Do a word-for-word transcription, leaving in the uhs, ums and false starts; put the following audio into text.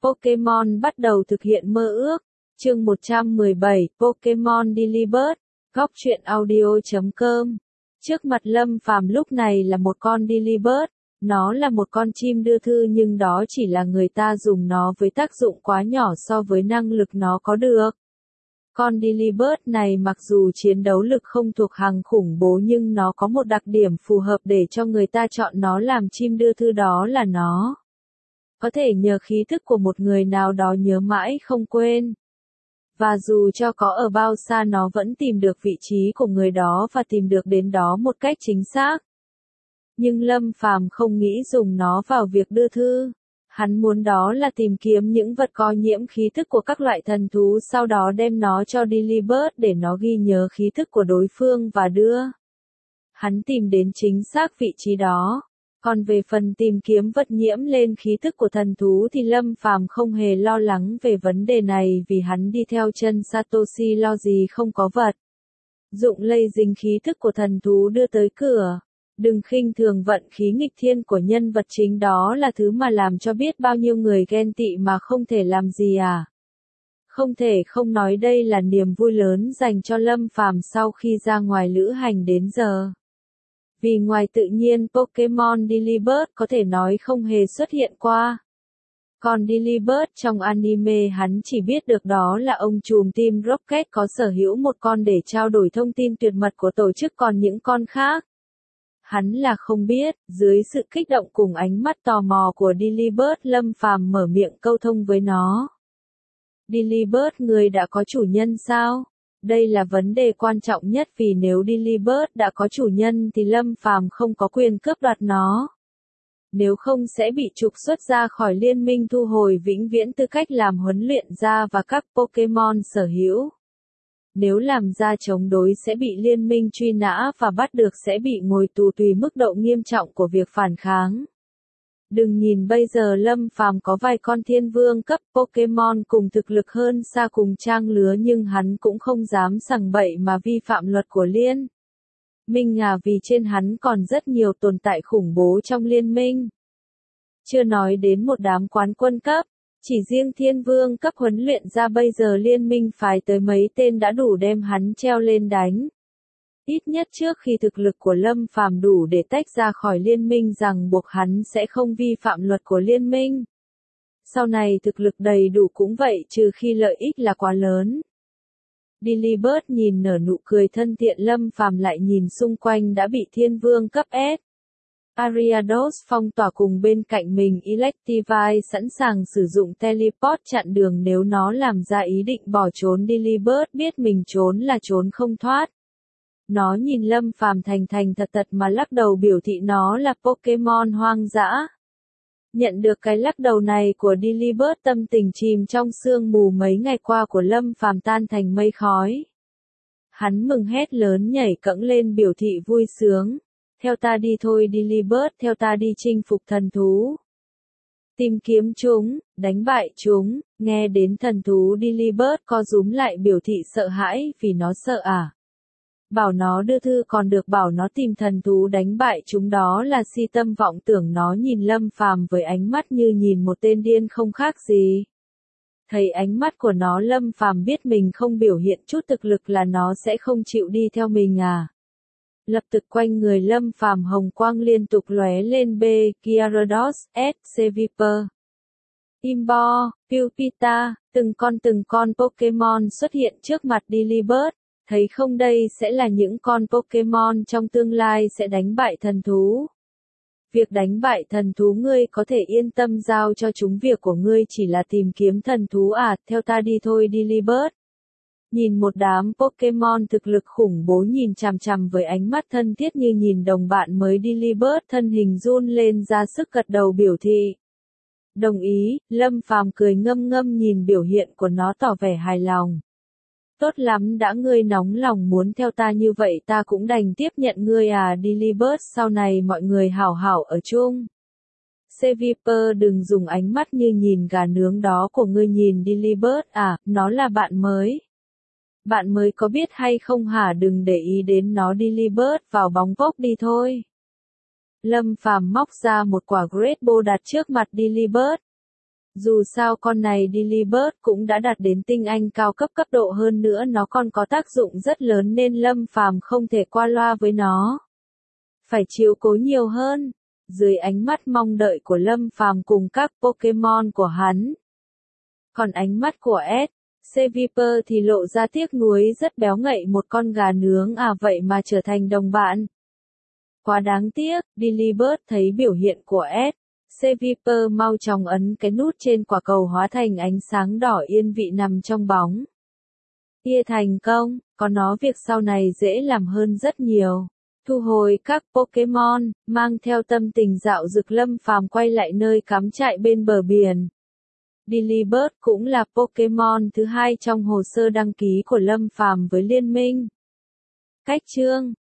Pokemon bắt đầu thực hiện mơ ước. Chương một trăm mười bảy, Pokemon Delibird, góc truyện audio chấm com. Trước mặt Lâm Phàm lúc này là một con Delibird, nó là một con chim đưa thư nhưng đó chỉ là người ta dùng nó với tác dụng quá nhỏ so với năng lực nó có được. Con Delibird này mặc dù chiến đấu lực không thuộc hàng khủng bố nhưng nó có một đặc điểm phù hợp để cho người ta chọn nó làm chim đưa thư, đó là nó có thể nhờ khí thức của một người nào đó nhớ mãi không quên. Và dù cho có ở bao xa nó vẫn tìm được vị trí của người đó và tìm được đến đó một cách chính xác. Nhưng Lâm Phàm không nghĩ dùng nó vào việc đưa thư. Hắn muốn đó là tìm kiếm những vật có nhiễm khí thức của các loại thần thú, sau đó đem nó cho Delibird để nó ghi nhớ khí thức của đối phương và đưa. Hắn tìm đến chính xác vị trí đó. Còn về phần tìm kiếm vật nhiễm lên khí thức của thần thú thì Lâm Phàm không hề lo lắng về vấn đề này vì hắn đi theo chân Satoshi lo gì không có vật dụng lây dính khí thức của thần thú đưa tới cửa. Đừng khinh thường vận khí nghịch thiên của nhân vật chính, đó là thứ mà làm cho biết bao nhiêu người ghen tị mà không thể làm gì à. Không thể không nói đây là niềm vui lớn dành cho Lâm Phàm sau khi ra ngoài lữ hành đến giờ. Vì ngoài tự nhiên Pokemon Delibird có thể nói không hề xuất hiện qua. Còn Delibird trong anime hắn chỉ biết được đó là ông trùm Team Rocket có sở hữu một con để trao đổi thông tin tuyệt mật của tổ chức, còn những con khác hắn là không biết. Dưới sự kích động cùng ánh mắt tò mò của Delibird, Lâm Phàm mở miệng câu thông với nó. Delibird, người đã có chủ nhân sao? Đây là vấn đề quan trọng nhất vì nếu Delibird đã có chủ nhân thì Lâm Phàm không có quyền cướp đoạt nó. Nếu không sẽ bị trục xuất ra khỏi liên minh, thu hồi vĩnh viễn tư cách làm huấn luyện gia và các Pokemon sở hữu. Nếu làm ra chống đối sẽ bị liên minh truy nã và bắt được sẽ bị ngồi tù tùy mức độ nghiêm trọng của việc phản kháng. Đừng nhìn bây giờ Lâm Phàm có vài con thiên vương cấp Pokemon cùng thực lực hơn xa cùng trang lứa nhưng hắn cũng không dám sằng bậy mà vi phạm luật của liên minh à, vì trên hắn còn rất nhiều tồn tại khủng bố trong liên minh. Chưa nói đến một đám quán quân cấp, chỉ riêng thiên vương cấp huấn luyện ra bây giờ liên minh phái tới mấy tên đã đủ đem hắn treo lên đánh. Ít nhất trước khi thực lực của Lâm Phàm đủ để tách ra khỏi liên minh rằng buộc hắn sẽ không vi phạm luật của liên minh. Sau này thực lực đầy đủ cũng vậy, trừ khi lợi ích là quá lớn. Delibird nhìn nở nụ cười thân thiện, Lâm Phàm lại nhìn xung quanh đã bị thiên vương cấp S. Ariados phong tỏa cùng bên cạnh mình Electivire sẵn sàng sử dụng teleport chặn đường nếu nó làm ra ý định bỏ trốn. Delibird biết mình trốn là trốn không thoát. Nó nhìn Lâm Phàm thành thành thật thật mà lắc đầu biểu thị nó là Pokemon hoang dã. Nhận được cái lắc đầu này của Delibird, tâm tình chìm trong sương mù mấy ngày qua của Lâm Phàm tan thành mây khói. Hắn mừng hét lớn, nhảy cẫng lên biểu thị vui sướng. Theo ta đi thôi Delibird, theo ta đi chinh phục thần thú. Tìm kiếm chúng, đánh bại chúng. Nghe đến thần thú Delibird co rúm lại biểu thị sợ hãi vì nó sợ à. Bảo nó đưa thư còn được, bảo nó tìm thần thú đánh bại chúng đó là si tâm vọng tưởng. Nó nhìn Lâm Phàm với ánh mắt như nhìn một tên điên không khác gì. Thấy ánh mắt của nó, Lâm Phàm biết mình không biểu hiện chút thực lực là nó sẽ không chịu đi theo mình à. Lập tức quanh người Lâm Phàm hồng quang liên tục lóe lên. B. Gyarados, S. Seviper, Imbo, Pupita, từng con từng con Pokemon xuất hiện trước mặt Delibird. Thấy không, đây sẽ là những con Pokemon trong tương lai sẽ đánh bại thần thú. Việc đánh bại thần thú ngươi có thể yên tâm giao cho chúng, việc của ngươi chỉ là tìm kiếm thần thú à, theo ta đi thôi Delibird. Nhìn một đám Pokemon thực lực khủng bố nhìn chằm chằm với ánh mắt thân thiết như nhìn đồng bạn mới, Delibird thân hình run lên ra sức gật đầu biểu thị đồng ý. Lâm Phàm cười ngâm ngâm nhìn biểu hiện của nó tỏ vẻ hài lòng. Tốt lắm, đã ngươi nóng lòng muốn theo ta như vậy ta cũng đành tiếp nhận ngươi à Delibird, sau này mọi người hảo hảo ở chung. Seviper, đừng dùng ánh mắt như nhìn gà nướng đó của ngươi nhìn Delibird à, nó là bạn mới. Bạn mới có biết hay không hả, đừng để ý đến nó Delibird, vào bóng vốc đi thôi. Lâm Phàm móc ra một quả Great Ball đặt trước mặt Delibird. Dù sao con này Delibird cũng đã đạt đến tinh anh cao cấp cấp độ, hơn nữa nó còn có tác dụng rất lớn nên Lâm Phàm không thể qua loa với nó. Phải chiếu cố nhiều hơn. Dưới ánh mắt mong đợi của Lâm Phàm cùng các Pokémon của hắn. Còn ánh mắt của S. Seviper thì lộ ra tiếc nuối, rất béo ngậy, một con gà nướng à, vậy mà trở thành đồng bạn. Quá đáng tiếc. Delibird thấy biểu hiện của S. Seviper mau chóng ấn cái nút trên quả cầu hóa thành ánh sáng đỏ yên vị nằm trong bóng. Kia thành công, có nó việc sau này dễ làm hơn rất nhiều. Thu hồi các Pokémon, mang theo tâm tình dạo dực, Lâm Phàm quay lại nơi cắm trại bên bờ biển. Delibird cũng là Pokémon thứ hai trong hồ sơ đăng ký của Lâm Phàm với liên minh. Cách chương